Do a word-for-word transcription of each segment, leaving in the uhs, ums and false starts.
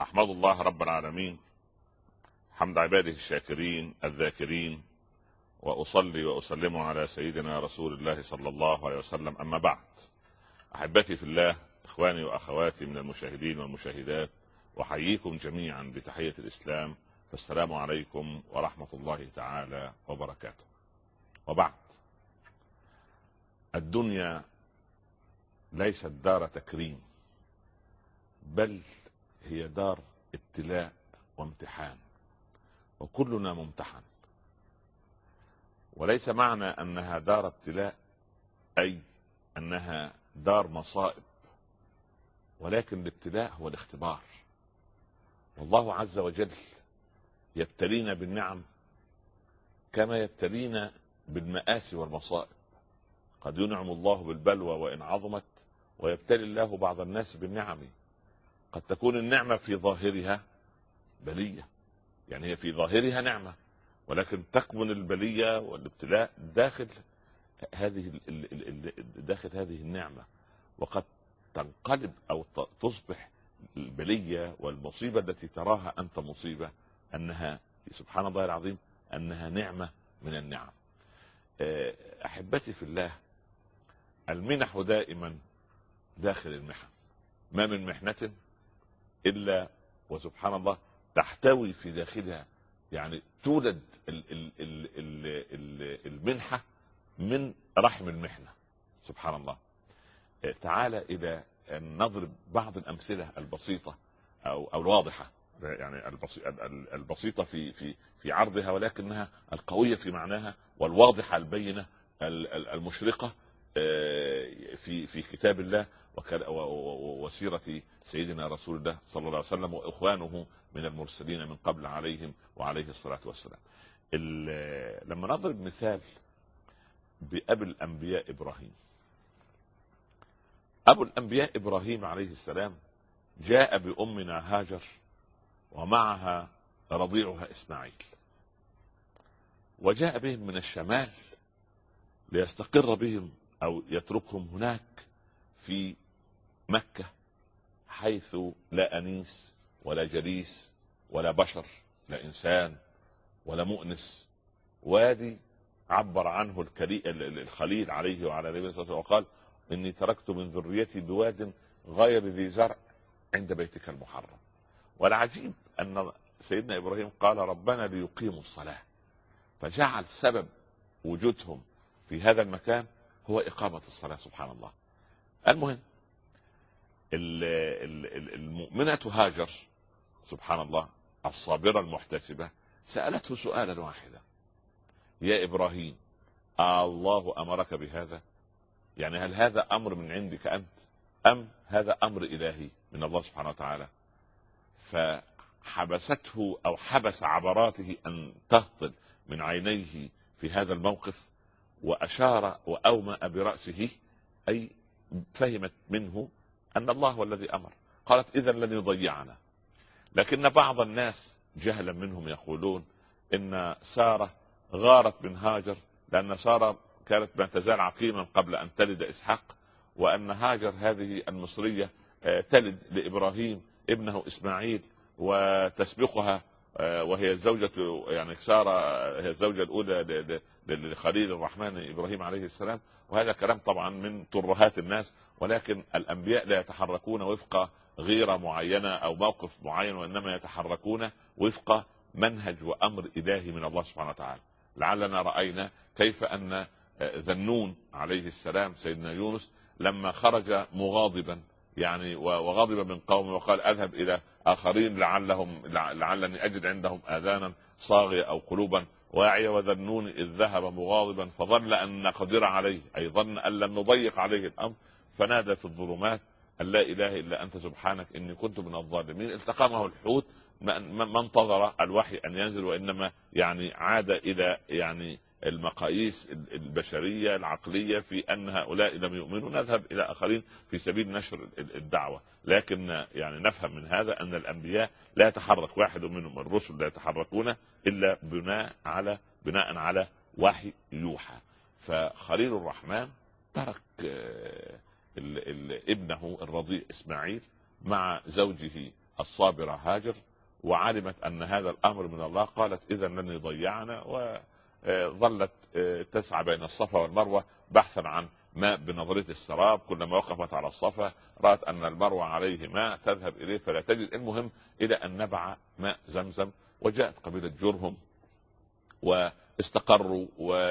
أحمد الله رب العالمين حمد عباده الشاكرين الذاكرين، وأصلي وأسلم على سيدنا رسول الله صلى الله عليه وسلم. أما بعد، أحبتي في الله، إخواني وأخواتي من المشاهدين والمشاهدات، وحييكم جميعا بتحية الإسلام، فالسلام عليكم ورحمة الله تعالى وبركاته. وبعد، الدنيا ليست دار تكريم، بل هي دار ابتلاء وامتحان، وكلنا ممتحن. وليس معنى أنها دار ابتلاء أي أنها دار مصائب، ولكن الابتلاء هو الاختبار. والله عز وجل يبتلينا بالنعم كما يبتلينا بالمآسي والمصائب. قد ينعم الله بالبلوى وإن عظمت، ويبتلي الله بعض الناس بالنعم. قد تكون النعمة في ظاهرها بلية، يعني هي في ظاهرها نعمة، ولكن تكمن البلية والابتلاء داخل هذه داخل هذه النعمة، وقد تنقلب أو تصبح البلية والمصيبة التي تراها أنت مصيبة أنها سبحان الله العظيم أنها نعمة من النعم. أحبتي في الله، المنح دائما داخل المحن، ما من محنة إلا وسبحان الله تحتوي في داخلها، يعني تولد المنحة من رحم المحنة. سبحان الله. تعالى إلى أن نضرب بعض الأمثلة البسيطة أو أو الواضحة، يعني البسيطة في في في عرضها، ولكنها القوية في معناها، والواضحة البينة المشرقة في في كتاب الله وسيرة سيدنا رسول الله صلى الله عليه وسلم وإخوانه من المرسلين من قبل عليهم وعليه الصلاة والسلام. لما نضرب مثال بأبي الأنبياء إبراهيم، أبو الأنبياء إبراهيم عليه السلام جاء بأمنا هاجر ومعها رضيعها إسماعيل، وجاء بهم من الشمال ليستقر بهم أو يتركهم هناك في مكة، حيث لا أنيس ولا جليس ولا بشر، لا إنسان ولا مؤنس، وادي عبر عنه الخليل عليه وعلى نبينا صلى الله عليه وسلم وقال: إني تركت من ذريتي بواد غير ذي زرع عند بيتك المحرم. والعجيب أن سيدنا إبراهيم قال: ربنا ليقيموا الصلاة، فجعل سبب وجودهم في هذا المكان هو إقامة الصلاة. سبحان الله. المهم، المؤمنة هاجر سبحان الله الصابرة المحتسبة سألته سؤالا واحدا: يا إبراهيم، الله أمرك بهذا؟ يعني هل هذا أمر من عندك أنت، أم هذا أمر إلهي من الله سبحانه وتعالى؟ فحبسته أو حبس عبراته أن تهطل من عينيه في هذا الموقف، وأشار وأومأ برأسه، أي فهمت منه أن الله هو الذي أمر. قالت: إذن لن يضيعنا. لكن بعض الناس جهلا منهم يقولون إن سارة غارت من هاجر، لأن سارة كانت ما تزال عقيما قبل أن تلد إسحاق، وأن هاجر هذه المصرية تلد لإبراهيم ابنه إسماعيل وتسبقها، وهي الزوجة، يعني سارة هي الزوجة الأولى لخليل الرحمن إبراهيم عليه السلام. وهذا كلام طبعا من ترهات الناس، ولكن الأنبياء لا يتحركون وفق غيرة معينة أو موقف معين، وإنما يتحركون وفق منهج وأمر إلهي من الله سبحانه وتعالى. لعلنا رأينا كيف أن ذنون عليه السلام سيدنا يونس لما خرج مغاضبا، يعني وغضب من قومه وقال: أذهب إلى آخرين لعلهم لعلني أجد عندهم آذانا صاغية أو قلوبا واعية، وذنون إذ ذهب مغاضبا فظن أن نقدر عليه، أي ظن أن لن نضيق عليه الأمر، فنادى في الظلمات أن لا إله إلا أنت سبحانك إني كنت من الظالمين. التقمه الحوت، ما انتظر الوحي أن ينزل، وإنما يعني عاد إلى يعني المقاييس البشرية العقلية في أن هؤلاء لم يؤمنوا، نذهب إلى آخرين في سبيل نشر الدعوة. لكن يعني نفهم من هذا أن الأنبياء لا يتحرك واحد منهم، الرسل لا يتحركون إلا بناء على بناء على وحي يوحى. فخليل الرحمن ترك ابنه الرضيع إسماعيل مع زوجه الصابرة هاجر، وعلمت أن هذا الأمر من الله، قالت إذا لن يضيعنا، وظلت تسعى بين الصفا والمروة بحثا عن ماء بنظرة السراب. كلما وقفت على الصفا رأت أن المروة عليه ماء تذهب إليه فلا تجد، المهم إلى أن نبع ماء زمزم. وجاءت قبيلة جرهم واستقروا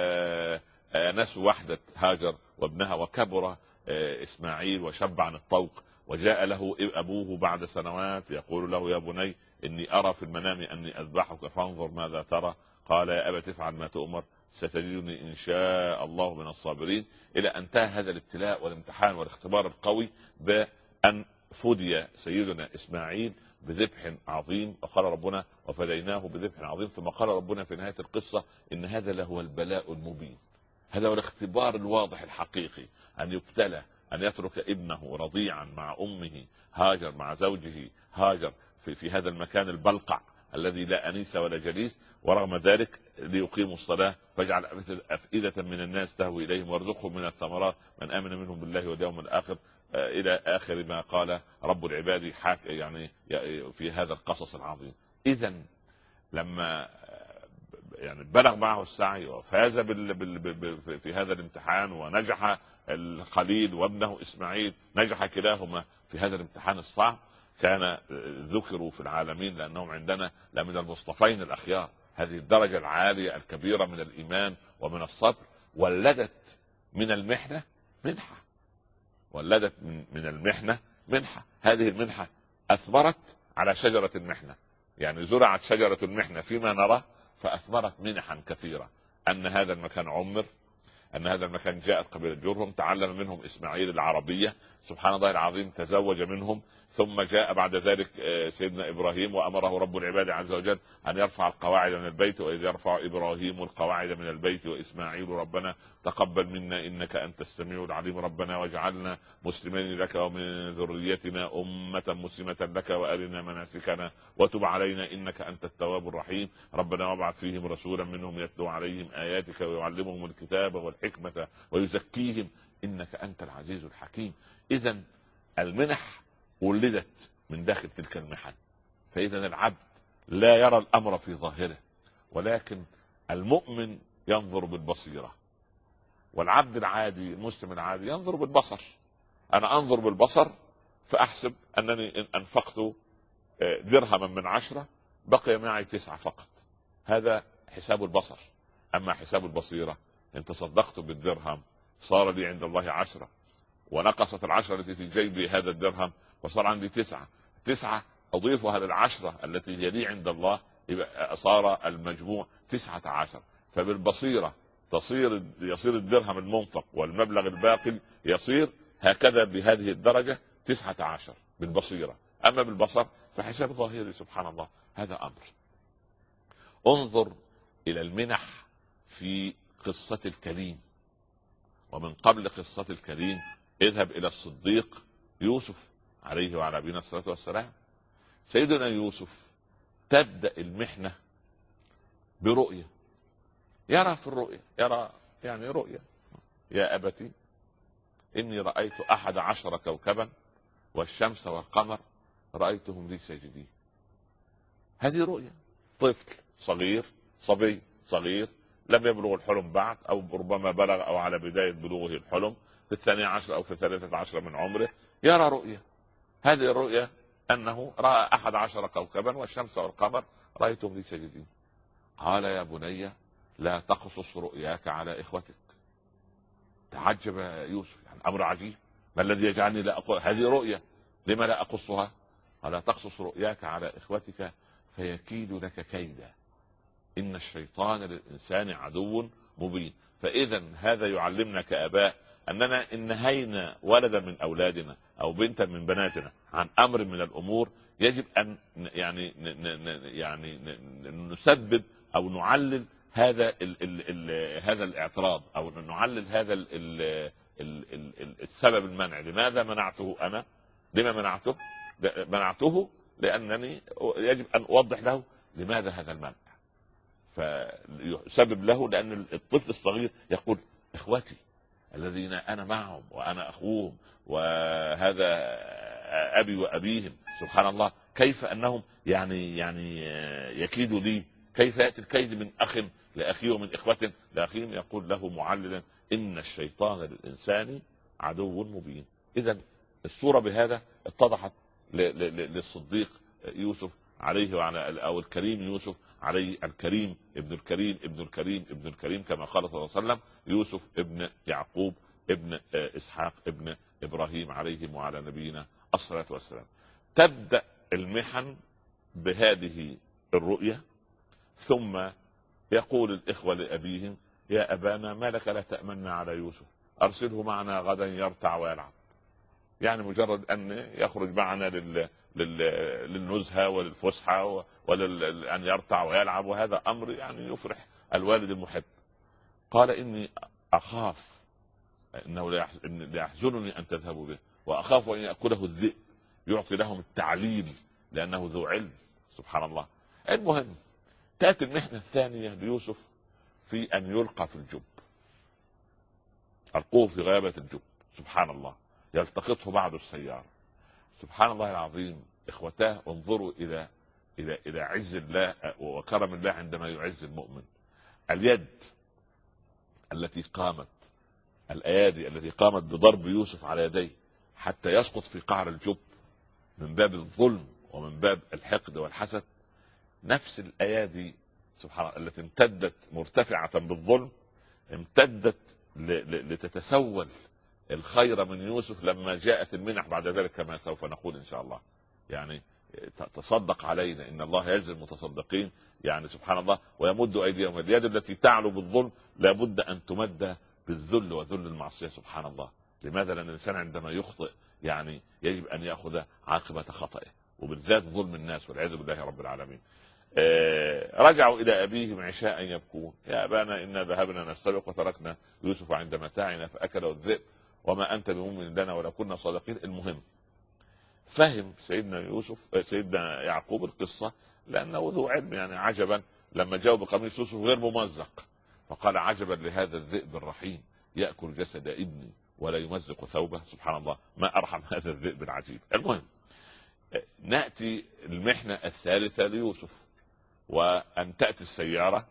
ونسوا وحدة هاجر وابنها، وكبر إسماعيل وشب عن الطوق، وجاء له أبوه بعد سنوات يقول له يا بني إني أرى في المنام أني أذبحك فانظر ماذا ترى. قال يا أبت افعل ما تؤمر ستجدني إن شاء الله من الصابرين. إلى أن انتهى هذا الابتلاء والامتحان والاختبار القوي بأن فدي سيدنا إسماعيل بذبح عظيم، وقال ربنا وفديناه بذبح عظيم. ثم قال ربنا في نهاية القصة إن هذا له البلاء المبين، هذا هو الاختبار الواضح الحقيقي، أن يبتلى أن يترك ابنه رضيعا مع أمه هاجر، مع زوجه هاجر في, في هذا المكان البلقع الذي لا أنيس ولا جليس، ورغم ذلك ليقيموا الصلاة فاجعل أفئدة من الناس تهوي إليهم وارزقهم من الثمرات من آمن منهم بالله واليوم الآخر، إلى آخر ما قال رب العباد يعني في هذا القصص العظيم. إذن لما يعني بلغ معه السعي وفاز بال بال بال في هذا الامتحان، ونجح الخليل وابنه إسماعيل، نجح كلاهما في هذا الامتحان الصعب، كان ذكروا في العالمين لأنهم عندنا لمن المصطفين الأخيار. هذه الدرجة العالية الكبيرة من الإيمان ومن الصبر ولدت من المحنة منحة، ولدت من المحنة منحة. هذه المنحة أثمرت على شجرة المحنة، يعني زرعت شجرة المحنة فيما نرى فأثمرت منحا كثيرة. أن هذا المكان عمر، أن هذا المكان جاءت قبيلة جرهم تعلم منهم إسماعيل العربية، سبحان الله العظيم تزوج منهم. ثم جاء بعد ذلك سيدنا إبراهيم وأمره رب العباد عز وجل أن يرفع القواعد من البيت، وإذ يرفع إبراهيم القواعد من البيت وإسماعيل ربنا تقبل منا إنك أنت السميع العليم، ربنا واجعلنا مسلمين لك ومن ذريتنا أمة مسلمة لك وأرنا مناسكنا وتب علينا إنك أنت التواب الرحيم، ربنا وابعث فيهم رسولا منهم يتلو عليهم آياتك ويعلمهم الكتاب والحكمة ويزكيهم إنك أنت العزيز الحكيم. إذن المنح ولدت من داخل تلك المحن. فإذا العبد لا يرى الأمر في ظاهره، ولكن المؤمن ينظر بالبصيرة، والعبد العادي المسلم العادي ينظر بالبصر. أنا أنظر بالبصر فأحسب أنني إن أنفقت درهما من عشرة بقي معي تسعة فقط، هذا حساب البصر. أما حساب البصيرة إن تصدقت بالدرهم صار لي عند الله عشرة، ونقصت العشرة التي في جيبي هذا الدرهم وصار عندي تسعة، تسعة أضيفها للعشرة التي هي لي عند الله يبقى صار المجموع تسعة عشر. فبالبصيرة تصير يصير الدرهم المنفق والمبلغ الباقي يصير هكذا بهذه الدرجة تسعة عشر بالبصيرة. أما بالبصر فحساب ظاهري سبحان الله. هذا أمر. انظر إلى المنح في قصة الكريم، ومن قبل قصة الكريم اذهب إلى الصديق يوسف عليه وعلى نبينا الصلاة والسلام. سيدنا يوسف تبدأ المحنة برؤية، يرى في الرؤية يرى يعني رؤية يا أبتي إني رأيت أحد عشر كوكبا والشمس والقمر رأيتهم لي ساجدين. هذه رؤية طفل صغير، صبي صغير لم يبلغ الحلم بعد، أو ربما بلغ أو على بداية بلوغه الحلم في الثانية عشر أو في الثالثة عشر من عمره، يرى رؤية. هذه الرؤية أنه رأى أحد عشر كوكبا والشمس والقمر رأيتهم لي ساجدين. قال يا بني لا تقصص رؤياك على إخوتك. تعجب يوسف، يعني أمر عجيب، ما الذي يجعلني لا أقول هذه رؤية لما لا أقصها؟ قال تقصص رؤياك على إخوتك فيكيد لك كيدا إن الشيطان للإنسان عدو مبين. فإذا هذا يعلمنا كآباء أننا إن نهينا ولدا من أولادنا أو بنتا من بناتنا عن أمر من الأمور يجب أن يعني يعني نسبب أو نعلل هذا ال ال ال هذا الاعتراض، أو نعلل هذا ال ال ال ال السبب المنع. لماذا منعته أنا؟ لما منعته؟ منعته لأنني يجب أن أوضح له لماذا هذا المنع، فيسبب له. لأن الطفل الصغير يقول إخوتي الذين أنا معهم وأنا أخوهم وهذا أبي وأبيهم، سبحان الله، كيف انهم يعني يعني يكيدوا لي، كيف ياتي الكيد من اخ لاخيه ومن اخوه لاخيهم. يقول له معللا ان الشيطان للانسان عدو مبين. اذا الصوره بهذا اتضحت للصديق يوسف عليه وعلى او الكريم يوسف عليه، الكريم ابن الكريم ابن الكريم ابن الكريم كما قال صلى الله عليه وسلم، يوسف ابن يعقوب ابن اسحاق ابن ابراهيم عليهم وعلى نبينا الصلاه والسلام. تبدا المحن بهذه الرؤيه، ثم يقول الاخوه لابيهم يا ابانا ما لك لا تامنا على يوسف ارسله معنا غدا يرتع ويلعب. يعني مجرد ان يخرج معنا لل... لل... للنزهه وللفسحه ولأن يرتع ويلعب، وهذا امر يعني يفرح الوالد المحب. قال اني اخاف انه لا يحزنني ان تذهبوا به، واخاف ان ياكله الذئب. يعطي لهم التعليل لانه ذو علم. سبحان الله. المهم تاتي المحنه الثانيه ليوسف في ان يلقى في الجب. القوه في غيابه الجب. سبحان الله. يلتقطه بعض السياره. سبحان الله العظيم. اخوتاه انظروا الى الى الى عز الله وكرم الله عندما يعز المؤمن. اليد التي قامت، الايادي التي قامت بضرب يوسف على يديه حتى يسقط في قعر الجب من باب الظلم ومن باب الحقد والحسد، نفس الايادي سبحان الله التي امتدت مرتفعه بالظلم امتدت لتتسول الخير من يوسف لما جاءت المنح بعد ذلك، كما سوف نقول ان شاء الله. يعني تصدق علينا ان الله يجزي المتصدقين. يعني سبحان الله. ويمد ايديهم. اليد التي تعلو بالظلم لابد ان تمد بالذل وذل المعصيه. سبحان الله. لماذا؟ لان الانسان عندما يخطئ يعني يجب ان ياخذ عاقبه خطئه، وبالذات ظلم الناس والعياذ بالله رب العالمين. آه رجعوا الى ابيهم عشاء يبكون يا ابانا انا ذهبنا نستبق وتركنا يوسف عند متاعنا فاكله الذئب وما انت بمؤمن لنا ولو كنا صادقين. المهم فهم سيدنا يوسف سيدنا يعقوب القصه لانه ذو علم. يعني عجبا لما جاءوا بقميص يوسف غير ممزق فقال عجبا لهذا الذئب الرحيم ياكل جسد ابني ولا يمزق ثوبه. سبحان الله. ما ارحم هذا الذئب العجيب. المهم ناتي المحنه الثالثه ليوسف، وان تاتي السياره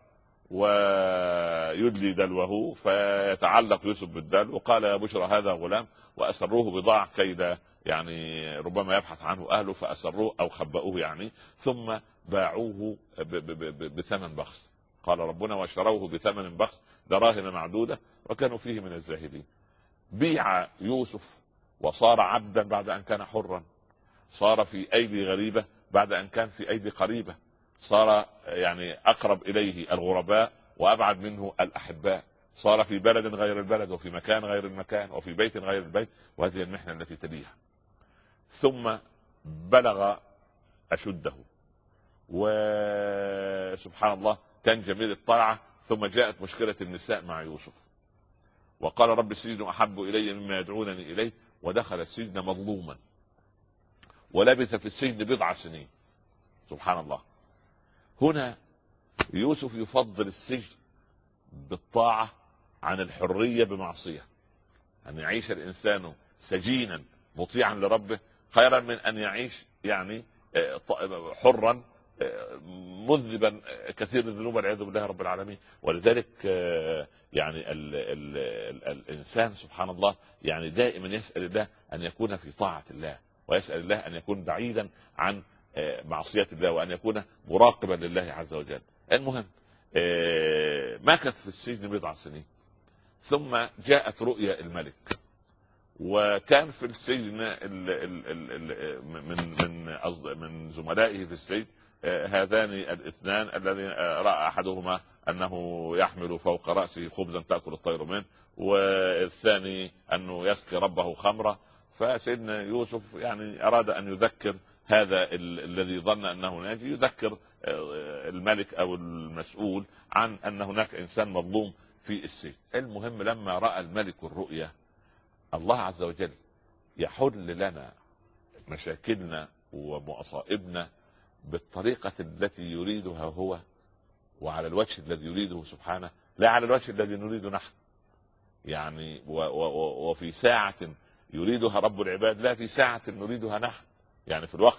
ويدلي دلوه فيتعلق يوسف بالدلو وقال يا بشرى هذا غلام واسروه بضاعة كيد يعني ربما يبحث عنه اهله فاسروه او خبأوه يعني، ثم باعوه بثمن بخس. قال ربنا وشروه بثمن بخس دراهم معدودة وكانوا فيه من الزاهدين. بيع يوسف وصار عبدا بعد ان كان حرا، صار في ايدي غريبة بعد ان كان في ايدي قريبة، صار يعني اقرب اليه الغرباء وابعد منه الاحباء، صار في بلد غير البلد وفي مكان غير المكان وفي بيت غير البيت، وهذه المحنة التي تليها. ثم بلغ اشده وسبحان الله كان جميل الطلعة. ثم جاءت مشكلة النساء مع يوسف وقال رب السجن احب الي مما يدعونني اليه، ودخل السجن مظلوما ولبث في السجن بضع سنين. سبحان الله. هنا يوسف يفضل السجن بالطاعة عن الحرية بمعصية. أن يعيش الإنسان سجينا مطيعا لربه خيرا من أن يعيش يعني حرا مذنبا كثير الذنوب والعياذ بالله رب العالمين. ولذلك يعني ال ال ال الإنسان سبحان الله يعني دائما يسأل الله أن يكون في طاعة الله، ويسأل الله أن يكون بعيدا عن معصية الله، وأن يكون مراقبا لله عز وجل. المهم مكث في السجن بضع سنين، ثم جاءت رؤيا الملك، وكان في السجن ال ال ال من من من زملائه في السجن هذان الاثنان الذين رأى احدهما انه يحمل فوق رأسه خبزا تأكل الطير منه، والثاني انه يسقي ربه خمرة. فسيدنا يوسف يعني اراد ان يذكر هذا الذي ظن انه ناجي، يذكر الملك او المسؤول عن ان هناك انسان مظلوم في السجن. المهم لما راى الملك الرؤيا، الله عز وجل يحل لنا مشاكلنا ومصائبنا بالطريقة التي يريدها هو وعلى الوجه الذي يريده سبحانه، لا على الوجه الذي نريده نحن. يعني وفي ساعة يريدها رب العباد لا في ساعة نريدها نحن. يعني في الوقت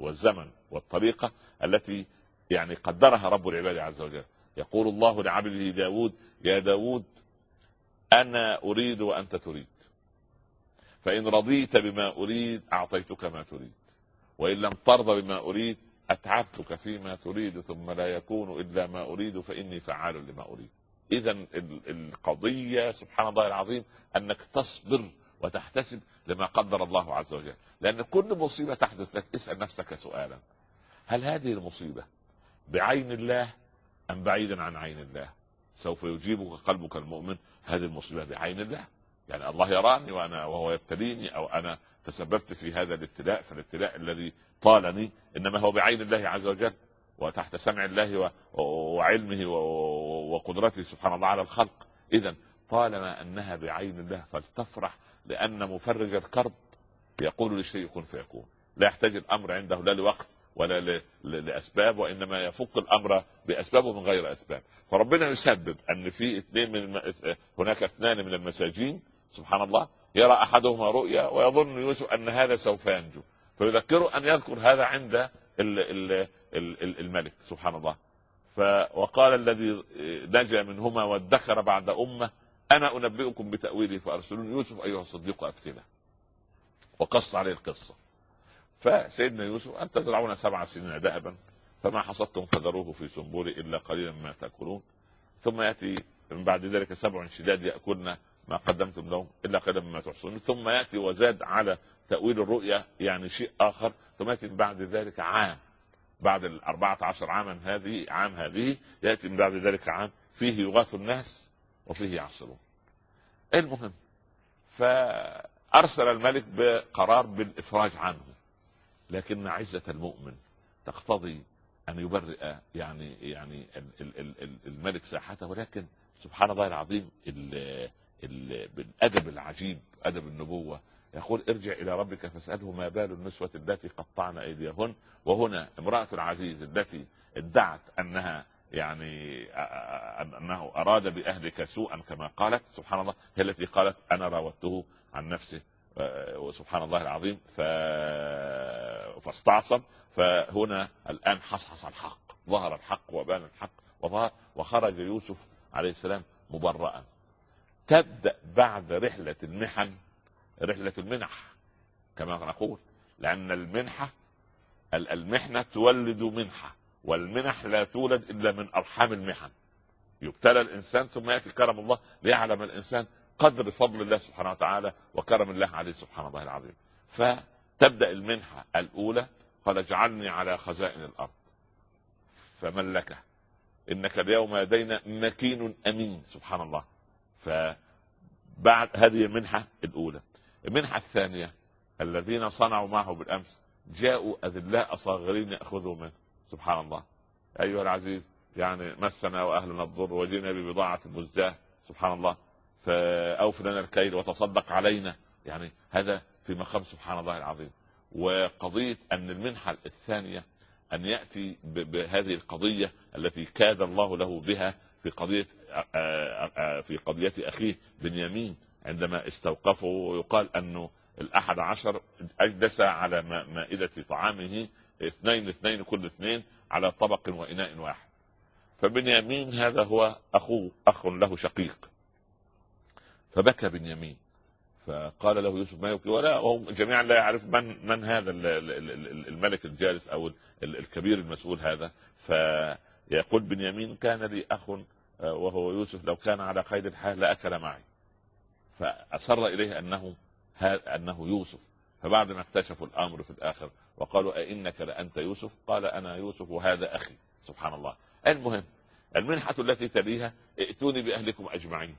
والزمن والطريقة التي يعني قدرها رب العباد عز وجل. يقول الله لعبده داود: يا داود أنا أريد وأنت تريد، فإن رضيت بما أريد أعطيتك ما تريد، وإن لم ترضى بما أريد أتعبتك فيما تريد، ثم لا يكون إلا ما أريد فإني فعال لما أريد. إذا القضية سبحان الله العظيم أنك تصبر وتحتسب لما قدر الله عز وجل، لأن كل مصيبة تحدث لك اسأل نفسك سؤالا: هل هذه المصيبة بعين الله أم بعيدا عن عين الله؟ سوف يجيبك قلبك المؤمن: هذه المصيبة بعين الله، يعني الله يراني وأنا وهو يبتليني، أو أنا تسببت في هذا الابتلاء، فالابتلاء الذي طالني إنما هو بعين الله عز وجل وتحت سمع الله وعلمه وقدرته سبحانه الله على الخلق. إذن طالما أنها بعين الله فلتفرح، لأن مفرج الكرب يقول للشيء كن فيكون، لا يحتاج الأمر عنده لا لوقت ولا لأسباب، وإنما يفك الأمر بأسبابه من غير أسباب. فربنا يسبب أن في اثنين من هناك اثنان من المساجين سبحان الله يرى أحدهما رؤيا ويظن يوسف أن هذا سوف ينجو، فيذكره أن يذكر هذا عند الملك سبحان الله. وقال الذي نجا منهما وادخر بعد أمة أنا أنبئكم بتأويله فأرسلون يوسف أيها الصديق أفتنا، وقص عليه القصة. فسيدنا يوسف: أن تزرعون سبع سنين دأبا فما حصدتم فذروه في سنبوله إلا قليلا مما تأكلون، ثم يأتي من بعد ذلك سبع شداد يأكلن ما قدمتم لهم إلا قليلا مما تحصنون، ثم يأتي وزاد على تأويل الرؤيا يعني شيء آخر، ثم يأتي من بعد ذلك عام، بعد الأربعة عشر عاما هذه عام هذه يأتي من بعد ذلك عام فيه يغاث الناس وفيه يعصرون. المهم فأرسل الملك بقرار بالإفراج عنه، لكن عزة المؤمن تقتضي أن يبرئ يعني يعني الملك ساحته، ولكن سبحان الله العظيم بالأدب العجيب أدب النبوة يقول: ارجع إلى ربك فاسأله ما بال النسوة التي قطعن أيديهن. وهنا امرأة العزيز التي ادعت أنها يعني أنه أراد بأهلك سوءا كما قالت سبحان الله، هي التي قالت أنا راودته عن نفسه وسبحان الله العظيم ف... فاستعصم. فهنا الآن حصحص الحق، ظهر الحق وبان الحق وظهر، وخرج يوسف عليه السلام مبرأ. تبدأ بعد رحلة المحن رحلة المنح كما نقول، لأن المنحة المحنة تولد منحة، والمنح لا تولد إلا من أرحام المحن. يبتلى الإنسان ثم يأتي كرم الله ليعلم الإنسان قدر فضل الله سبحانه وتعالى وكرم الله عليه سبحانه الله العظيم. فتبدأ المنحة الأولى: قال اجعلني على خزائن الأرض فملكه إنك اليوم لدينا مكين أمين سبحان الله. فبعد هذه المنحة الأولى. المنحة الثانية: الذين صنعوا معه بالأمس جاءوا أذلاء صاغرين يأخذوا منه سبحان الله. أيها العزيز يعني مسنا وأهلنا الضر وجئنا ببضاعة مزجاة سبحان الله، فأوف لنا الكيل وتصدق علينا. يعني هذا في مقام سبحان الله العظيم. وقضية أن المنحة الثانية أن يأتي بهذه القضية التي كاد الله له بها في قضية في قضية أخيه بنيامين عندما استوقفوا، ويقال أنه الأحد عشر أجلس على مائدة طعامه اثنين اثنين كل اثنين على طبق وإناء واحد، فبنيامين هذا هو أخوه أخ له شقيق، فبكى بنيامين فقال له يوسف ما يبكي، ولا هم جميعا لا يعرف من من هذا الملك الجالس أو الكبير المسؤول هذا. فيقول بنيامين كان لي أخ وهو يوسف لو كان على قيد الحياة لأكل معي، فأصر إليه أنه أنه يوسف. فبعد ما اكتشفوا الأمر في الآخر وقالوا أئنك لأنت يوسف قال أنا يوسف وهذا أخي سبحان الله. المهم المنحة التي تليها ائتوني بأهلكم أجمعين،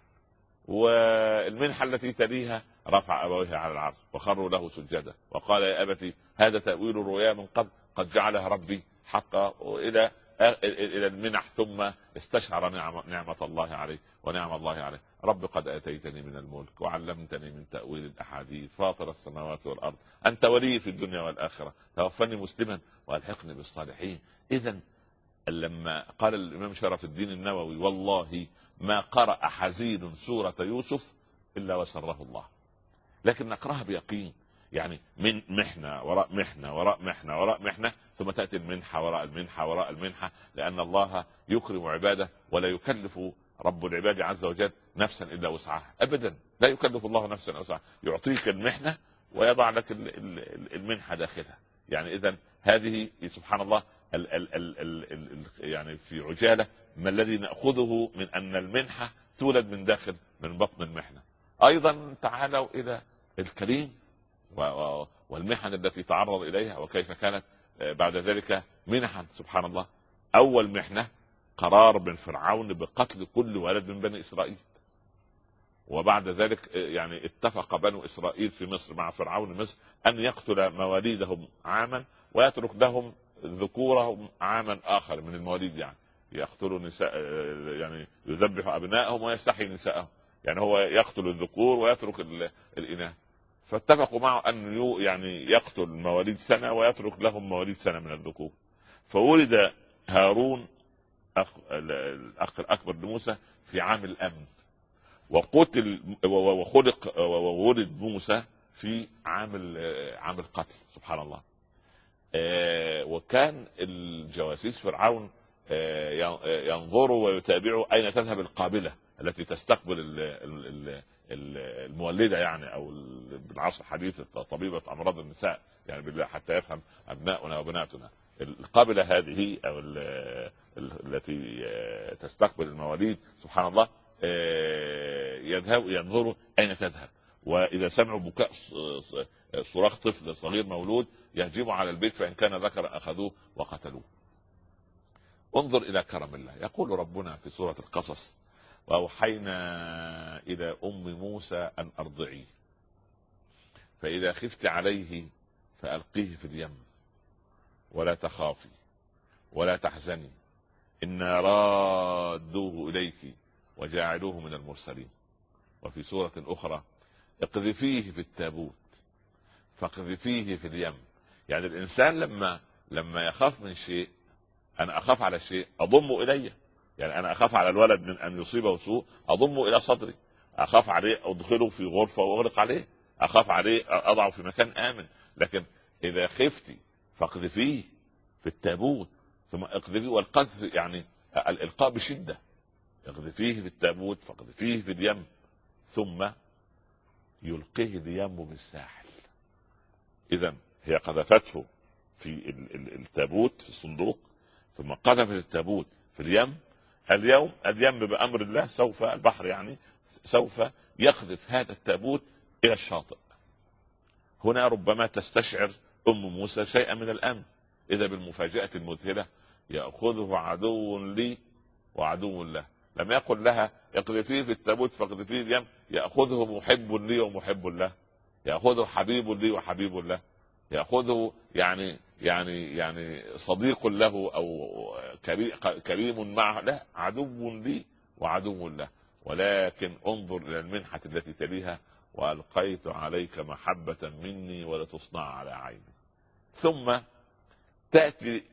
والمنحة التي تليها رفع أبويه على العرش وخروا له سجدا وقال يا أبتي هذا تأويل الرؤيا من قبل قد جعلها ربي حقا، إلى إلى المنح. ثم استشعر نعمة, نعمة الله عليه ونعم الله عليه. رب قد آتيتني من الملك وعلمتني من تأويل الأحاديث فاطر السماوات والأرض أنت ولي في الدنيا والآخرة توفني مسلما وألحقني بالصالحين. إذن لما قال الإمام شرف الدين النووي والله ما قرأ حزين سورة يوسف إلا وسره الله، لكن نقرأها بيقين. يعني من محنه وراء محنه وراء محنه وراء محنه، ثم تاتي المنحه وراء المنحه وراء المنحه، لان الله يكرم عباده ولا يكلف رب العباد عز وجل نفسا الا وسعها ابدا. لا يكلف الله نفسا الا وسعها، يعطيك المحنه ويضع لك المنحه داخلها. يعني اذا هذه سبحان الله ال ال ال ال ال يعني في عجاله ما الذي ناخذه من ان المنحه تولد من داخل من بطن المحنه. ايضا تعالوا الى الكريم والمحن التي تعرض اليها وكيف كانت بعد ذلك منحا. سبحان الله، اول محنه قرار من فرعون بقتل كل ولد من بني اسرائيل، وبعد ذلك يعني اتفق بنو اسرائيل في مصر مع فرعون مصر ان يقتل مواليدهم عاما ويترك لهم ذكورهم عاما اخر من المواليد، يعني يقتلوا نساء، يعني يذبح ابنائهم ويستحيي نساءهم، يعني هو يقتل الذكور ويترك الاناث. فاتفقوا معه ان يعني يقتل مواليد سنه ويترك لهم مواليد سنه من الذكور. فولد هارون أخ الاخ الاكبر لموسى في عام الامن، وقتل وخلق وولد موسى في عام عام القتل. سبحان الله. وكان الجواسيس فرعون ينظروا ويتابعوا اين تذهب القابله التي تستقبل المولده، يعني او بالعصر الحديث طبيبه امراض النساء، يعني بالله حتى يفهم ابناؤنا وبناتنا. القابله هذه او التي تستقبل المواليد سبحان الله يذهب ينظروا اين تذهب، واذا سمعوا بكاء صراخ طفل صغير مولود يهجموا على البيت، فان كان ذكر اخذوه وقتلوه. انظر الى كرم الله. يقول ربنا في سوره القصص: واوحينا الى ام موسى ان ارضعيه فاذا خفت عليه فالقيه في اليم ولا تخافي ولا تحزني انا رادوه اليك وجاعلوه من المرسلين. وفي سورة اخرى: اقذفيه في التابوت فاقذفيه في اليم. يعني الانسان لما لما يخاف من شيء، انا اخاف على شيء اضمه الي، يعني انا اخاف على الولد من ان يصيبه سوء اضمه الى صدري، اخاف عليه ادخله في غرفه واغلق عليه، اخاف عليه اضعه في مكان امن. لكن اذا خفتي فاقذفيه في التابوت ثم اقذفيه، والقذف يعني الالقاء بشده، اقذفيه في التابوت فاقذفيه في اليم ثم يلقيه اليم بالساحل. اذا هي قذفته في التابوت في الصندوق، ثم قذفت التابوت في اليم. اليوم اليم بامر الله سوف البحر يعني سوف يقذف هذا التابوت الى الشاطئ. هنا ربما تستشعر ام موسى شيئا من الامن، اذا بالمفاجاه المذهله: ياخذه عدو لي وعدو له. لم يقل لها اقذفيه في التابوت فاقذفيه اليم، ياخذه محب لي ومحب له، ياخذه حبيب لي وحبيب له، ياخذه يعني يعني يعني صديق له او كريم معه، لا، عدو لي وعدو له. ولكن انظر الى المنحة التي تليها: والقيت عليك محبة مني ولتصنع على عيني. ثم تأتي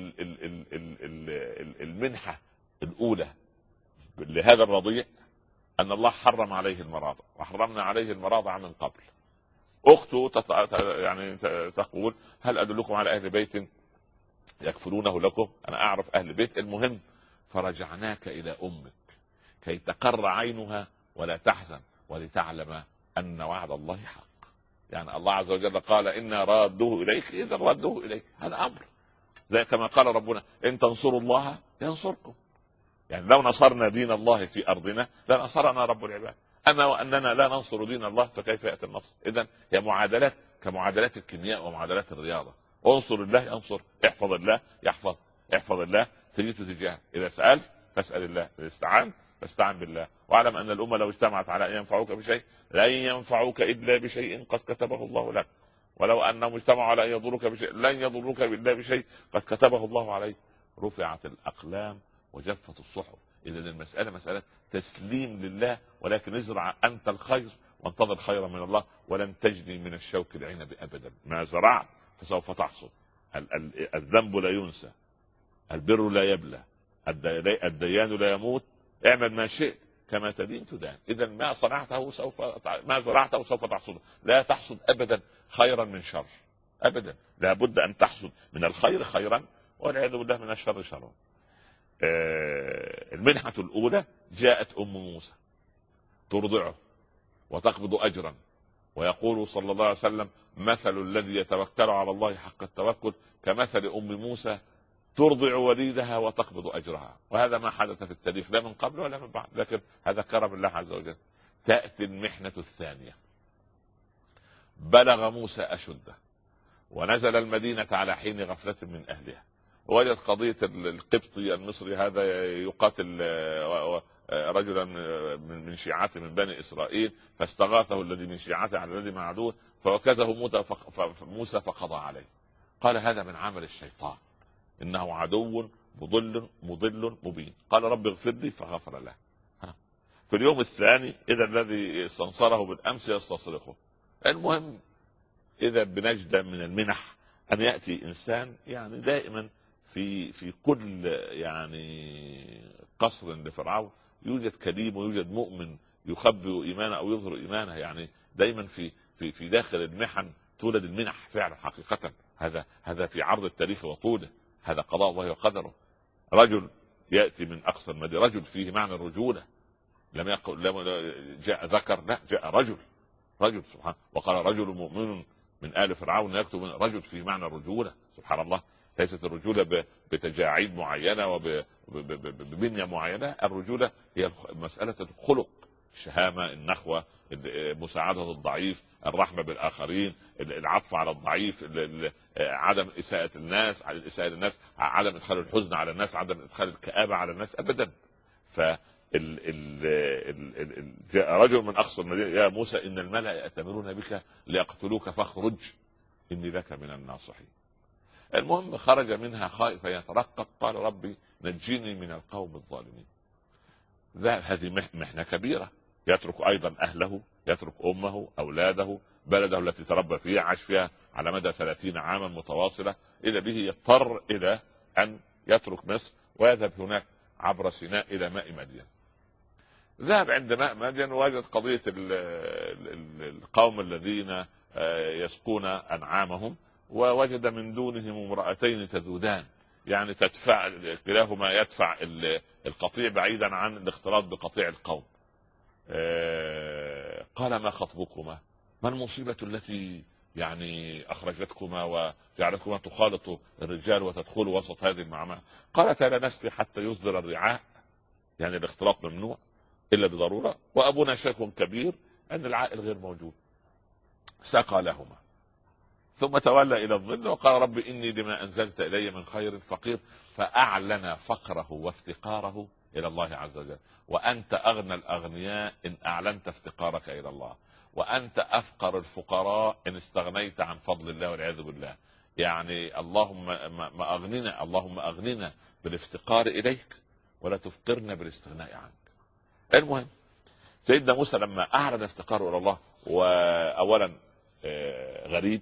المنحة الاولى لهذا الرضيع ان الله حرم عليه المراضع، وحرمنا عليه المراضع من قبل. اخته تط... يعني تقول: هل ادلكم على اهل بيت يكفلونه لكم؟ انا اعرف اهل بيت. المهم: فرجعناك الى امك كي تقر عينها ولا تحزن ولتعلم ان وعد الله حق. يعني الله عز وجل قال: انا رادوه اليك، اذا رادوه اليك. هذا امر زي كما قال ربنا: ان تنصروا الله ينصركم. يعني لو نصرنا دين الله في ارضنا لنصرنا رب العباد. اما واننا لا ننصر دين الله فكيف ياتي النصر؟ اذا هي معادلات كمعادلات الكيمياء ومعادلات الرياضه. انصر الله ينصر، احفظ الله يحفظ، احفظ الله تجد تجاه. اذا سالت فاسال الله، اذا استعنت فاستعن بالله. واعلم ان الامه لو اجتمعت على ان ينفعوك بشيء لن ينفعوك الا بشيء قد كتبه الله لك، ولو انهم اجتمعوا على ان يضروك بشيء لن يضروك الا بشيء قد كتبه الله عليك. رفعت الاقلام وجفت الصحف. اذا المساله مساله تسليم لله، ولكن ازرع انت الخير وانتظر خيرا من الله، ولن تجني من الشوك العنب ابدا. ما زرعت فسوف تحصد. الذنب لا ينسى، البر لا يبلى، الديان لا يموت. اعمل ما شئت كما تدين تدان. اذا ما صنعته سوف ما زرعته سوف تحصده. لا تحصد ابدا خيرا من شر ابدا، لابد ان تحصد من الخير خيرا والعياذ بالله من الشر شرا. آه المنحة الاولى جاءت ام موسى ترضعه وتقبض اجرا، ويقول صلى الله عليه وسلم مثل الذي يتوكل على الله حق التوكل كمثل ام موسى ترضع وليدها وتقبض اجرها. وهذا ما حدث في التاريخ لا من قبل ولا من بعد، لكن هذا كرم الله عز وجل. تأتي المحنة الثانية، بلغ موسى أشده ونزل المدينة على حين غفلة من أهلها، ووجد قضية القبطي المصري هذا يقاتل رجلا من شيعته من بني إسرائيل، فاستغاثه الذي من شيعته على الذي مع عدوه فوكزه موسى فقضى عليه. قال هذا من عمل الشيطان، إنه عدو مضل مضل مبين. قال رب اغفر لي فغفر له. في اليوم الثاني إذا الذي استنصره بالأمس يستصرخه. المهم إذا بنجدة من المنح أن يأتي إنسان يعني دائما في في كل يعني قصر لفرعون يوجد كليم ويوجد مؤمن يخبئ إيمانه أو يظهر إيمانه. يعني دائما في في في داخل المحن تولد المنح فعلا حقيقة. هذا هذا في عرض التاريخ وطوله، هذا قضاء الله وقدره. رجل يأتي من أقصى المدينة، رجل فيه معنى الرجولة، لم يقل لم جاء ذكر، لا جاء رجل رجل سبحان. وقال رجل مؤمن من آل فرعون يكتب رجل فيه معنى الرجولة. سبحان الله، ليست الرجولة بتجاعيد معينة وببنية معينة. الرجولة هي مسألة الخلق، الشهامة، النخوة، مساعدة الضعيف، الرحمة بالآخرين، العطف على الضعيف، عدم إساءة الناس على إساءة الناس، عدم إدخال الحزن على الناس، عدم إدخال الكآبة على الناس أبدا. ف ال ال ال ال جاء رجل من أقصى المدينة يا موسى إن الملأ يأتمرون بك ليقتلوك فاخرج إني لك من الناصحين. المهم خرج منها خائفا يترقب، قال ربي نجيني من القوم الظالمين. هذه محنة كبيرة، يترك أيضا أهله، يترك أمه، أولاده، بلده التي تربى فيها، عاش فيها على مدى ثلاثين عاما متواصلة، إلى به يضطر إلى أن يترك مصر ويذهب هناك عبر سيناء إلى ماء مدين. ذهب عند ماء مدين ووجد قضية القوم الذين يسقون أنعامهم، ووجد من دونهم امرأتين تذودان، يعني تدفع كلاهما يدفع القطيع بعيدا عن الاختلاط بقطيع القوم. قال ما خطبكما؟ ما المصيبة التي يعني أخرجتكما وجعلتكما تخالط الرجال وتدخل وسط هذه المعمعة؟ قالتا لا نسقي حتى يصدر الرعاء، يعني الاختلاط ممنوع إلا بضرورة، وأبونا شيخ كبير أن العائل غير موجود. سقى لهما ثم تولى إلى الظل وقال رب إني لما أنزلت إلي من خير فقير، فأعلن فقره وافتقاره إلى الله عز وجل. وأنت أغنى الأغنياء إن أعلنت افتقارك إلى الله، وأنت أفقر الفقراء إن استغنيت عن فضل الله والعياذ بالله. يعني اللهم ما أغننا اللهم أغننا بالافتقار إليك ولا تفقرنا بالاستغناء عنك. المهم سيدنا موسى لما أعلن افتقاره إلى الله، وأولا غريب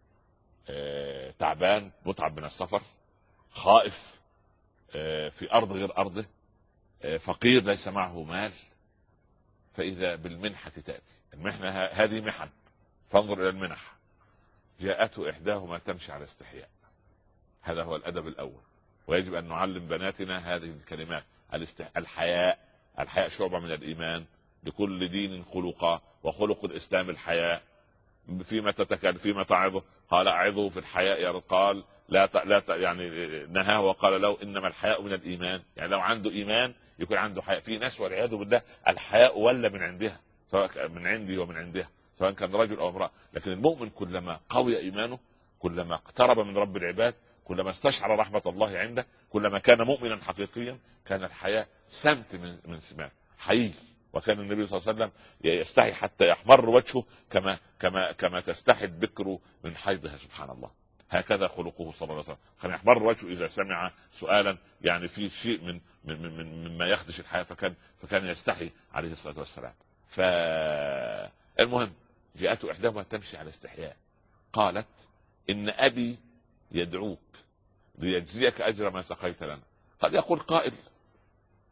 تعبان متعب من السفر، خائف في أرض غير أرضه، فقير ليس معه مال، فإذا بالمنحة تأتي المحنة. هذه محن، فانظر إلى المنح. جاءته إحداهما تمشي على استحياء، هذا هو الأدب الأول، ويجب أن نعلم بناتنا هذه الكلمات. الحياء، الحياء شعبة من الإيمان، لكل دين خلقا، وخلق الإسلام الحياء. فيما تتكلم فيما تعظه قال أعظه في الحياء يا قال لا ت... لا ت... يعني نهاه وقال له إنما الحياء من الإيمان. يعني لو عنده إيمان يكون عنده حياء. في ناس والعياذ بالله الحياء ولا من عندها، سواء من عندي ومن عندها، سواء كان رجل أو امرأة. لكن المؤمن كلما قوي إيمانه، كلما اقترب من رب العباد، كلما استشعر رحمة الله عنده، كلما كان مؤمنا حقيقيا، كان الحياء سمت من من سمات حي. وكان النبي صلى الله عليه وسلم يستحي حتى يحمر وجهه كما كما كما تستحي البكر من حيضها. سبحان الله، هكذا خلقه صلى الله عليه وسلم، كان يحمر وجهه اذا سمع سؤالا يعني في شيء من من من مما يخدش الحياه، فكان فكان يستحي عليه الصلاه والسلام. فالمهم جاءته احداهما تمشي على استحياء، قالت ان ابي يدعوك ليجزيك اجر ما سقيت لنا. قد يقول قائل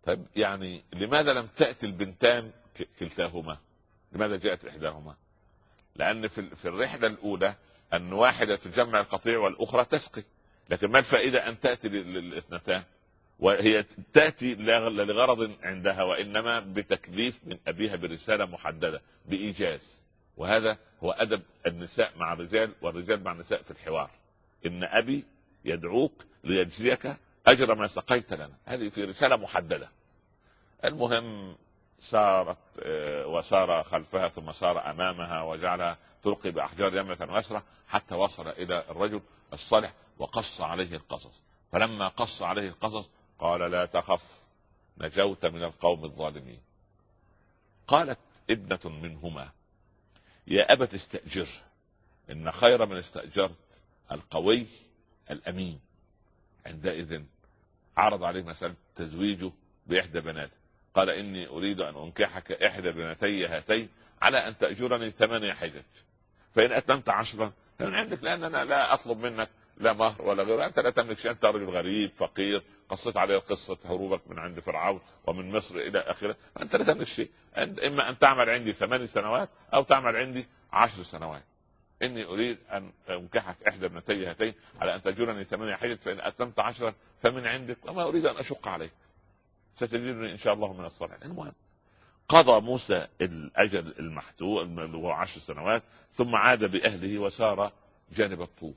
طيب يعني لماذا لم تأتي البنتان كلتاهما؟ لماذا جاءت إحداهما؟ لأن في في الرحلة الأولى أن واحدة تجمع القطيع والأخرى تسقي، لكن ما الفائدة أن تأتي للاثنتان؟ وهي تأتي لغرض عندها، وإنما بتكليف من أبيها برسالة محددة بإيجاز. وهذا هو أدب النساء مع الرجال والرجال مع النساء في الحوار. إن أبي يدعوك ليجزيك أجر ما سقيت لنا، هذه في رسالة محددة. المهم سارت وسار خلفها ثم سار أمامها وجعلها تلقي بأحجار يمنة ويسرى حتى وصل إلى الرجل الصالح وقص عليه القصص. فلما قص عليه القصص قال لا تخف نجوت من القوم الظالمين. قالت ابنة منهما يا أبت استأجر إن خير من استأجرت القوي الأمين. عندئذ عرض عليه مسألة تزويجه بإحدى بناته. قال إني أريد أن أنكحك إحدى بنتي هاتين على أن تأجرني ثمانية حجج، فإن أتممت عشرا فمن عندك، لأن أنا لا أطلب منك لا مهر ولا غيره، أنت لا تملك شيء، أنت رجل غريب فقير، قصت عليه قصة هروبك من عند فرعون ومن مصر إلى آخره، فأنت لا تملك شيء. إما أن تعمل عندي ثمان سنوات أو تعمل عندي عشر سنوات. إني أريد أن أنكحك إحدى ابنتي هاتين على أن تأجرني ثمانية حجج، فإن أتممت عشرا فمن عندك، وما أريد أن أشق عليك، ستجدني إن شاء الله من الصالحين. المهم قضى موسى الأجل المحدود اللي هو عشر سنوات، ثم عاد بأهله وسار جانب الطور.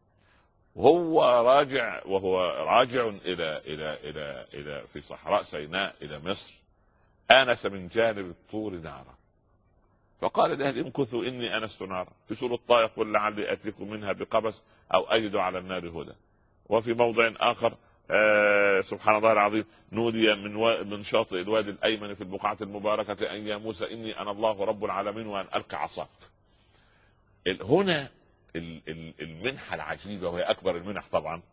وهو راجع وهو راجع إلى إلى إلى إلى في صحراء سيناء إلى مصر، آنس من جانب الطور نارا، فقال لأهل امكثوا إني آنست نارا. في سورة طه يقول لعلي آتيكم منها بقبس أو أجد على النار هدى. وفي موضع آخر آه سبحان الله العظيم نودي من و... من شاطئ الوادي الأيمن في البقعة المباركة أن يا موسى إني أنا الله رب العالمين وأن ألقى عصاك. هنا المنحة العجيبة وهي أكبر المنح طبعا،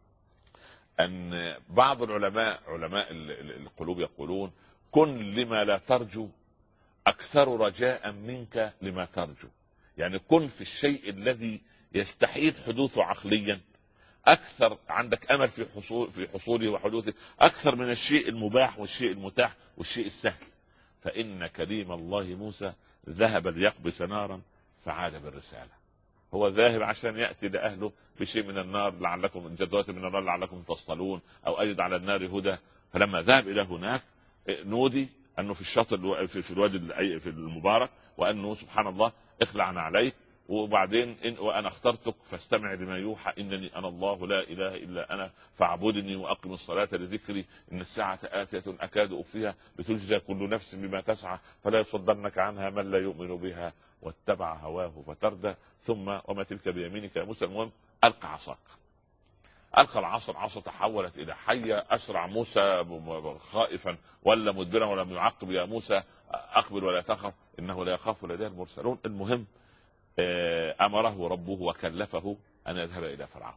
أن بعض العلماء علماء القلوب يقولون كن لما لا ترجو أكثر رجاء منك لما ترجو. يعني كن في الشيء الذي يستحيل حدوثه عقليا أكثر، عندك أمل في حصول في حصوله وحدوثه أكثر من الشيء المباح والشيء المتاح والشيء السهل. فإن كليم الله موسى ذهب ليقبس نارا فعاد بالرسالة. هو ذاهب عشان يأتي لأهله بشيء من النار لعلكم جدوات من النار لعلكم تصطلون أو أجد على النار هدى. فلما ذهب إلى هناك نودي أنه في الشاطئ في الوادي في المبارك، وأنه سبحان الله اخلعنا عليك، وبعدين إن وأنا اخترتك فاستمع لما يوحى إنني أنا الله لا إله إلا أنا فاعبدني وأقم الصلاة لذكري إن الساعة آتية أكاد أخفيها لتجزى كل نفس بما تسعى فلا يصدنك عنها من لا يؤمن بها واتبع هواه فتردى ثم وما تلك بيمينك يا موسى. المهم ألقى عصاك. ألقى العصا، العصا تحولت إلى حية. أسرع موسى خائفا ولا مدبرا ولم يعقب يا موسى أقبل ولا تخف إنه لا يخاف لديه المرسلون. المهم أمره ربه وكلفه أن يذهب إلى فرعون،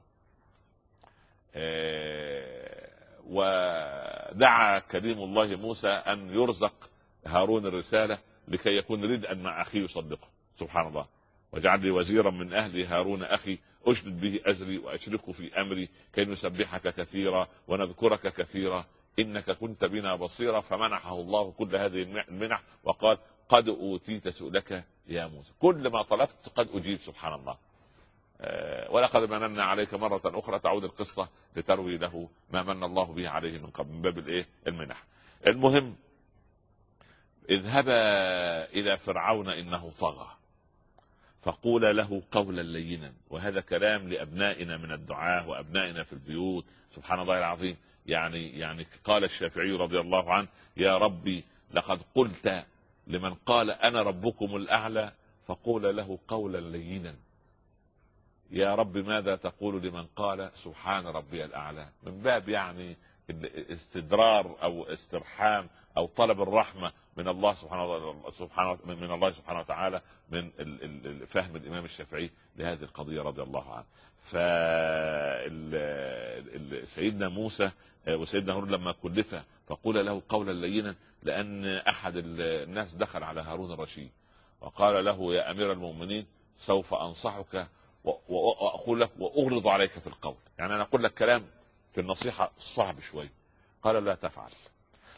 ودعا كريم الله موسى أن يرزق هارون الرسالة لكي يكون ردءا مع أخيه يصدقه. سبحان الله. واجعل لي وزيرا من أهلي هارون أخي أشدد به أزري وأشركه في أمري كي نسبحك كثيرا ونذكرك كثيرا إنك كنت بنا بصيرا. فمنحه الله كل هذه المنح وقال قد أوتيت سؤلك يا موسى، كل ما طلبت قد أجيب. سبحان الله. أه ولقد مننا عليك مرة أخرى، تعود القصة لتروي له ما من الله به عليه من قبل من باب الإيه المنح. المهم اذهبا إلى فرعون إنه طغى فقولا له قولا لينا. وهذا كلام لأبنائنا من الدعاة وأبنائنا في البيوت. سبحان الله العظيم. يعني يعني قال الشافعي رضي الله عنه يا ربي لقد قلت لمن قال أنا ربكم الأعلى فقول له قولا لينا. يا رب ماذا تقول لمن قال سبحان ربي الأعلى؟ من باب يعني استدرار أو استرحام أو طلب الرحمة من الله سبحانه سبحانه من الله سبحانه وتعالى من فهم الإمام الشافعي لهذه القضية رضي الله عنه. فسيدنا موسى وسيدنا هارون لما كلف فقول له قولا لينا، لأن أحد الناس دخل على هارون الرشيد وقال له يا أمير المؤمنين سوف أنصحك وأقول لك وأغلظ عليك في القول، يعني أنا أقول لك كلام في النصيحة صعب شوي. قال لا تفعل،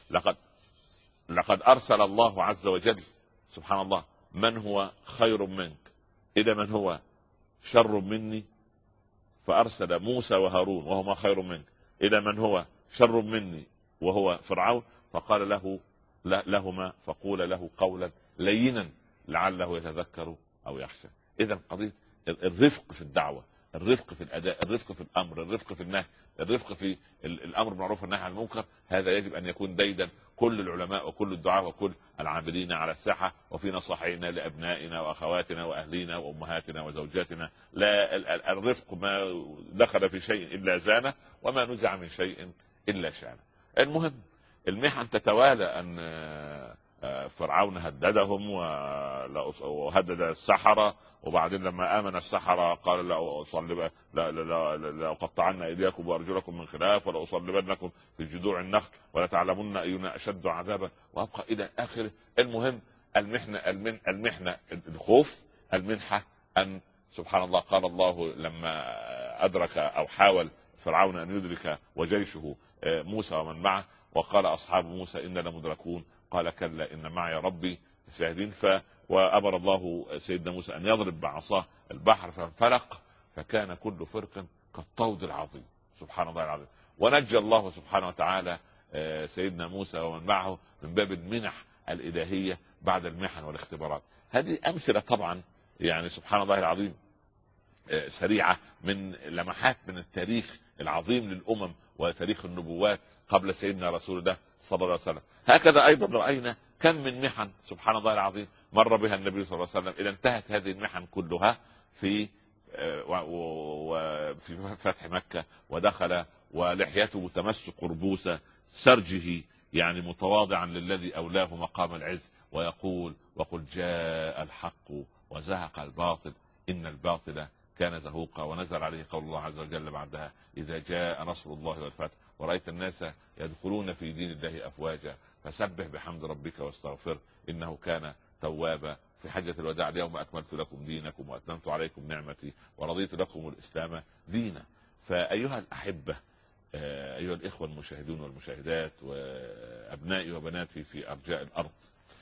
لقد لقد ارسل الله عز وجل سبحان الله من هو خير منك الى من هو شر مني، فارسل موسى وهارون وهما خير منك الى من هو شر مني وهو فرعون، فقال له لهما فقول له قولا لينا لعله يتذكر او يخشى. اذا قضيه الرفق في الدعوه، الرفق في الاداء، الرفق في الامر، الرفق في النهي، الرفق في الامر بالمعروف والنهي عن المنكر، هذا يجب ان يكون ديدا كل العلماء وكل الدعاة وكل العاملين على الساحه وفي نصائحنا لابنائنا واخواتنا واهلينا وامهاتنا وزوجاتنا. لا الرفق ما دخل في شيء الا زانه وما نزع من شيء الا شانه. المهم المحن تتوالى، ان فرعون هددهم وهدد السحرة، وبعدين لما آمن السحرة قال لا أصلب لا لا لا أقطعن أيديكم وأرجلكم من خلاف ولا أصلبنكم في جذوع النخل ولا تعلمن أينا أشد عذابا، وأبقى إلى آخره. المهم المحنة المن المحنة الخوف، المنحة أن سبحان الله قال الله لما أدرك أو حاول فرعون أن يدرك وجيشه موسى ومن معه، وقال أصحاب موسى إننا لمدركون قال كلا إن معي ربي سيهدين. ف وأمر الله سيدنا موسى أن يضرب بعصاه البحر فانفلق فكان كل فرق كالطود العظيم سبحان الله العظيم. ونجى الله سبحانه وتعالى سيدنا موسى ومن معه من باب المنح الإلهية بعد المحن والاختبارات. هذه أمثلة طبعا يعني سبحان الله العظيم سريعة من لمحات من التاريخ العظيم للأمم وتاريخ النبوات قبل سيدنا رسول الله صلى الله عليه وسلم. هكذا أيضا رأينا كم من محن سبحان الله العظيم مر بها النبي صلى الله عليه وسلم، إذا انتهت هذه المحن كلها في في فتح مكة ودخل ولحيته تمس قربوس سرجه يعني متواضعا للذي أولاه مقام العز ويقول وقل جاء الحق وزهق الباطل إن الباطل كان زهوقا. ونزل عليه قول الله عز وجل بعدها إذا جاء نصر الله والفتح ورأيت الناس يدخلون في دين الله أفواجا فسبح بحمد ربك واستغفر إنه كان توابا. في حجة الوداع اليوم أكملت لكم دينكم وأتممت عليكم نعمتي ورضيت لكم الإسلام دينا. فأيها الأحبة أيها الإخوة المشاهدون والمشاهدات وأبنائي وبناتي في أرجاء الأرض،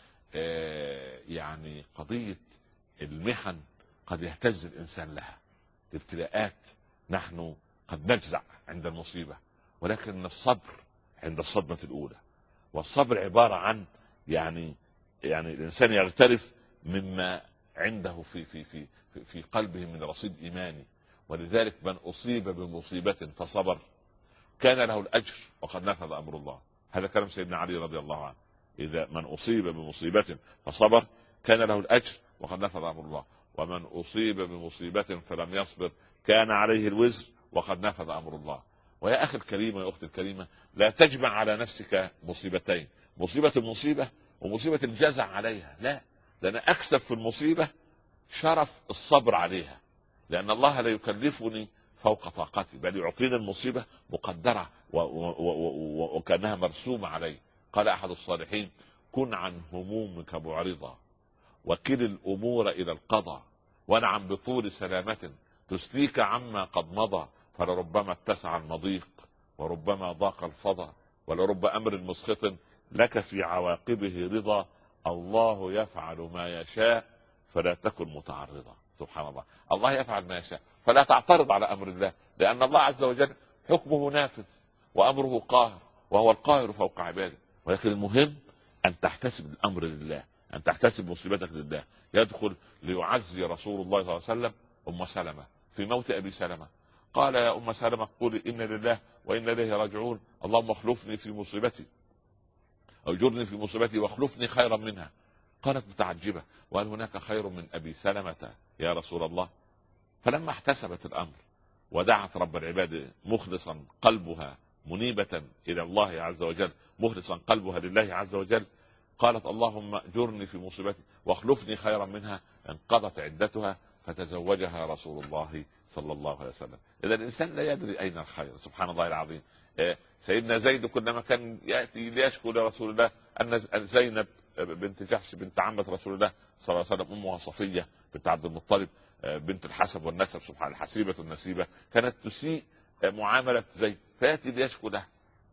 يعني قضية المحن قد يهتز الإنسان لها، الابتلاءات نحن قد نجزع عند المصيبة، ولكن الصبر عند الصدمة الأولى. والصبر عبارة عن يعني يعني الإنسان يغترف مما عنده في في في في قلبه من رصيد إيماني. ولذلك من أصيب بمصيبة فصبر كان له الأجر وقد نفذ أمر الله. هذا كلام سيدنا علي رضي الله عنه، إذا من أصيب بمصيبة فصبر كان له الأجر وقد نفذ أمر الله، ومن أصيب بمصيبة فلم يصبر كان عليه الوزر وقد نفذ أمر الله. ويا أخي الكريم ويا أختي الكريمة لا تجمع على نفسك مصيبتين، مصيبة المصيبة ومصيبة الجزع عليها، لا، لأن أكسب في المصيبة شرف الصبر عليها، لأن الله لا يكلفني فوق طاقتي بل يعطيني المصيبة مقدرة وكأنها مرسومة علي. قال أحد الصالحين كن عن همومك معرضا وكل الأمور إلى القضاء وانعم بطول سلامة تسليك عما قد مضى فلربما اتسع المضيق وربما ضاق الفضا ولرب أمر مسخط لك في عواقبه رضا الله يفعل ما يشاء فلا تكن متعرضا. سبحان الله، الله يفعل ما يشاء فلا تعترض على أمر الله، لأن الله عز وجل حكمه نافذ وأمره قاهر وهو القاهر فوق عباده. ولكن المهم أن تحتسب الأمر لله، أن تحتسب مصيبتك لله. يدخل ليعزي رسول الله صلى الله عليه وسلم أم سلمة في موت أبي سلمة، قال يا أم سلمة قولي إن لله وإن إليه راجعون اللهم اخلفني في مصيبتي أو جرني في مصيبتي واخلفني خيرا منها. قالت متعجبة وهل هناك خير من أبي سلمة يا رسول الله؟ فلما احتسبت الأمر ودعت رب العباد مخلصا قلبها منيبة إلى الله عز وجل، مخلصا قلبها لله عز وجل، قالت اللهم جرني في مصيبتي واخلفني خيرا منها، انقضت عدتها فتزوجها رسول الله صلى الله عليه وسلم. إذا الإنسان لا يدري أين الخير. سبحان الله العظيم. سيدنا زيد كلما كان يأتي ليشكو لرسول الله أن زينب بنت جحش بنت عمة رسول الله صلى الله عليه وسلم أمها صفية بنت عبد المطلب بنت الحسب والنسب سبحان الحسيبة النسيبة كانت تسيء معاملة زيد، فيأتي ليشكو له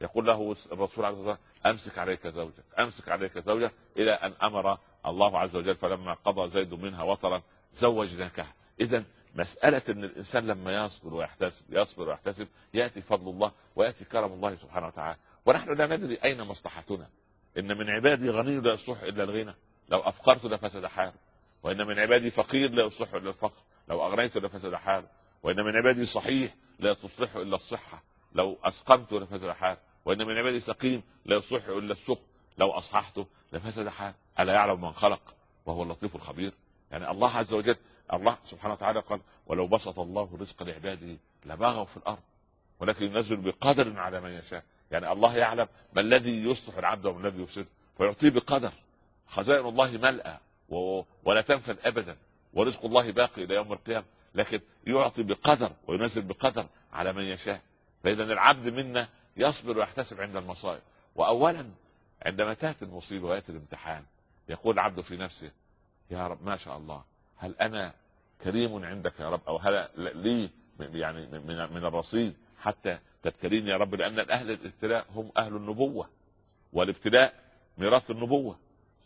يقول له الرسول عليه الصلاه والسلام امسك عليك زوجك امسك عليك زوجك، الى ان امر الله عز وجل فلما قضى زيد منها وطرا زوجناكها. اذا مساله ان الانسان لما يصبر ويحتسب يصبر ويحتسب ياتي فضل الله وياتي كرم الله سبحانه وتعالى. ونحن لا ندري اين مصلحتنا. ان من عبادي غني لا يصلح الا الغنى لو افقرت لفسد حاله، وان من عبادي فقير لا يصلح الا الفقر لو اغنيت لفسد حاله، وان من عبادي صحيح لا تصلح الا الصحه لو اسقمت لفسد حاله، وان من عبادي سقيم لا يصلح الا السقم لو اصححته لفسد حاله. الا يعلم من خلق وهو اللطيف الخبير. يعني الله عز وجل الله سبحانه وتعالى قال ولو بسط الله الرزق لعباده لبغوا في الارض ولكن ينزل بقدر على من يشاء. يعني الله يعلم ما الذي يصلح العبد وما الذي يفسده فيعطيه بقدر. خزائن الله ملأى ولا تنفد ابدا، ورزق الله باقي الى يوم القيامه، لكن يعطي بقدر وينزل بقدر على من يشاء. فاذا العبد منا يصبر ويحتسب عند المصائب. واولا عندما تاتي المصيبه وياتي الامتحان يقول العبد في نفسه يا رب ما شاء الله هل انا كريم عندك يا رب، او هل لي يعني من من الرصيد حتى تبتليني يا رب، لان اهل الابتلاء هم اهل النبوه والابتلاء ميراث النبوه.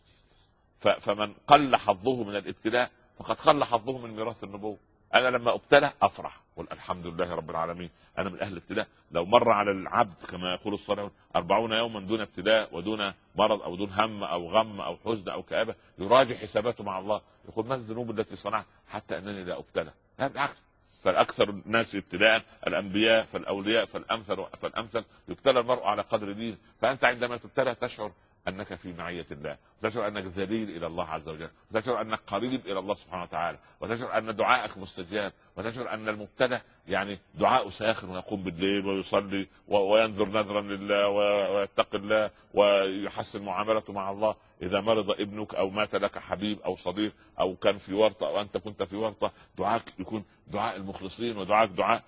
فمن قل حظه من الابتلاء فقد قل حظه من ميراث النبوه. انا لما ابتلى افرح قل الحمد لله رب العالمين انا من اهل الابتلاء. لو مر على العبد كما يقول الصالحون أربعون يوما دون ابتلاء ودون مرض او دون هم او غم او حزن او كآبة يراجع حساباته مع الله يقول ما الذنوب التي صنعت حتى انني لا ابتلى. لا بالعكس، فالاكثر الناس ابتلاء الانبياء فالاولياء فالامثل فالامثل يبتلى المرء على قدر دينه. فانت عندما تبتلى تشعر انك في معيه الله، وتشعر انك ذليل الى الله عز وجل، وتشعر انك قريب الى الله سبحانه وتعالى، وتشعر ان دعائك مستجاب، وتشعر ان المبتلى يعني دعاء ساخر ويقوم بالليل ويصلي وينذر نذرا لله ويتقي الله ويحسن معاملته مع الله. اذا مرض ابنك او مات لك حبيب او صديق او كان في ورطه او انت كنت في ورطه دعاك يكون دعاء المخلصين ودعاك دعاء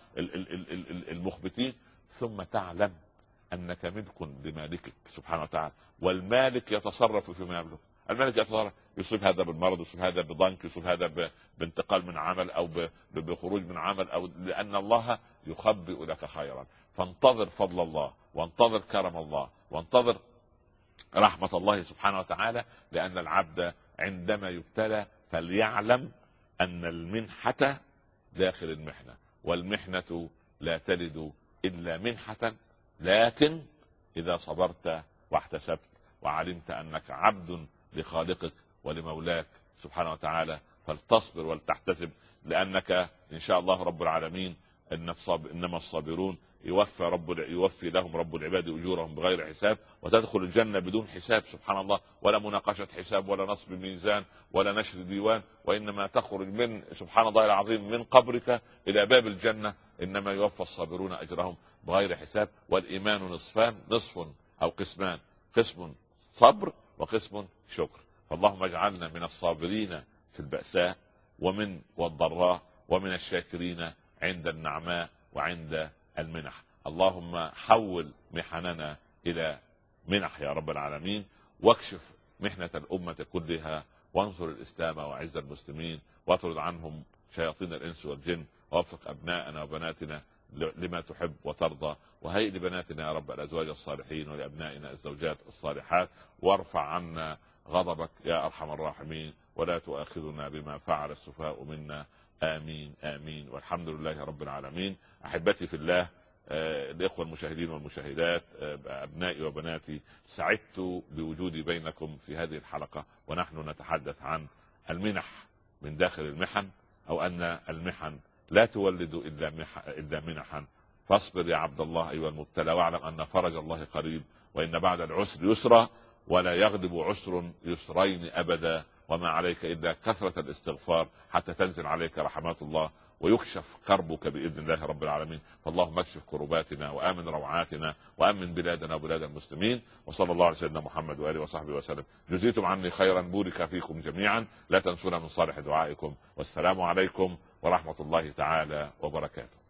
المخبتين. ثم تعلم انك ملك لمالكك سبحانه وتعالى، والمالك يتصرف فيما يملك. المالك يتصرف يصيب هذا بالمرض، يصيب هذا بضنك، يصيب هذا بانتقال من عمل او بخروج من عمل، او لان الله يخبئ لك خيرا. فانتظر فضل الله وانتظر كرم الله وانتظر رحمة الله سبحانه وتعالى، لان العبد عندما يبتلى فليعلم ان المنحة داخل المحنة، والمحنة لا تلد الا منحة. لكن اذا صبرت واحتسبت وعلمت انك عبد لخالقك ولمولاك سبحانه وتعالى فلتصبر ولتحتسب، لانك ان شاء الله رب العالمين ان الصابر انما الصابرون يوفي رب يوفي لهم رب العباد اجورهم بغير حساب، وتدخل الجنه بدون حساب سبحان الله، ولا مناقشه حساب ولا نصب ميزان ولا نشر ديوان، وانما تخرج من سبحان الله العظيم من قبرك الى باب الجنه. انما يوفى الصابرون اجرهم بغير حساب. والايمان نصفان، نصف او قسمان، قسم صبر وقسم شكر. فاللهم اجعلنا من الصابرين في البأساء ومن والضراء ومن الشاكرين عند النعماء وعند المنح. اللهم حول محننا الى منح يا رب العالمين، واكشف محنة الامة كلها، وانصر الاسلام واعز المسلمين، واطرد عنهم شياطين الانس والجن، ووفق ابناءنا وبناتنا لما تحب وترضى، وهيئ لبناتنا يا رب الازواج الصالحين ولابنائنا الزوجات الصالحات، وارفع عنا غضبك يا ارحم الراحمين، ولا تؤاخذنا بما فعل السفهاء منا. امين امين والحمد لله رب العالمين. احبتي في الله، آه الاخوه المشاهدين والمشاهدات، آه ابنائي وبناتي، سعدت بوجودي بينكم في هذه الحلقه ونحن نتحدث عن المنح من داخل المحن، او ان المحن لا تولد الا منح الا منحا. فاصبر يا عبد الله ايها المبتلى، واعلم ان فرج الله قريب، وان بعد العسر يسرا، ولا يغلب عسر يسرين ابدا، وما عليك الا كثرة الاستغفار حتى تنزل عليك رحمات الله ويكشف كربك باذن الله رب العالمين. فاللهم اكشف كرباتنا وامن روعاتنا وامن بلادنا وبلاد المسلمين. وصلى الله على سيدنا محمد واله وصحبه وسلم. جزيتم عني خيرا، بورك فيكم جميعا، لا تنسونا من صالح دعائكم، والسلام عليكم ورحمة الله تعالى وبركاته.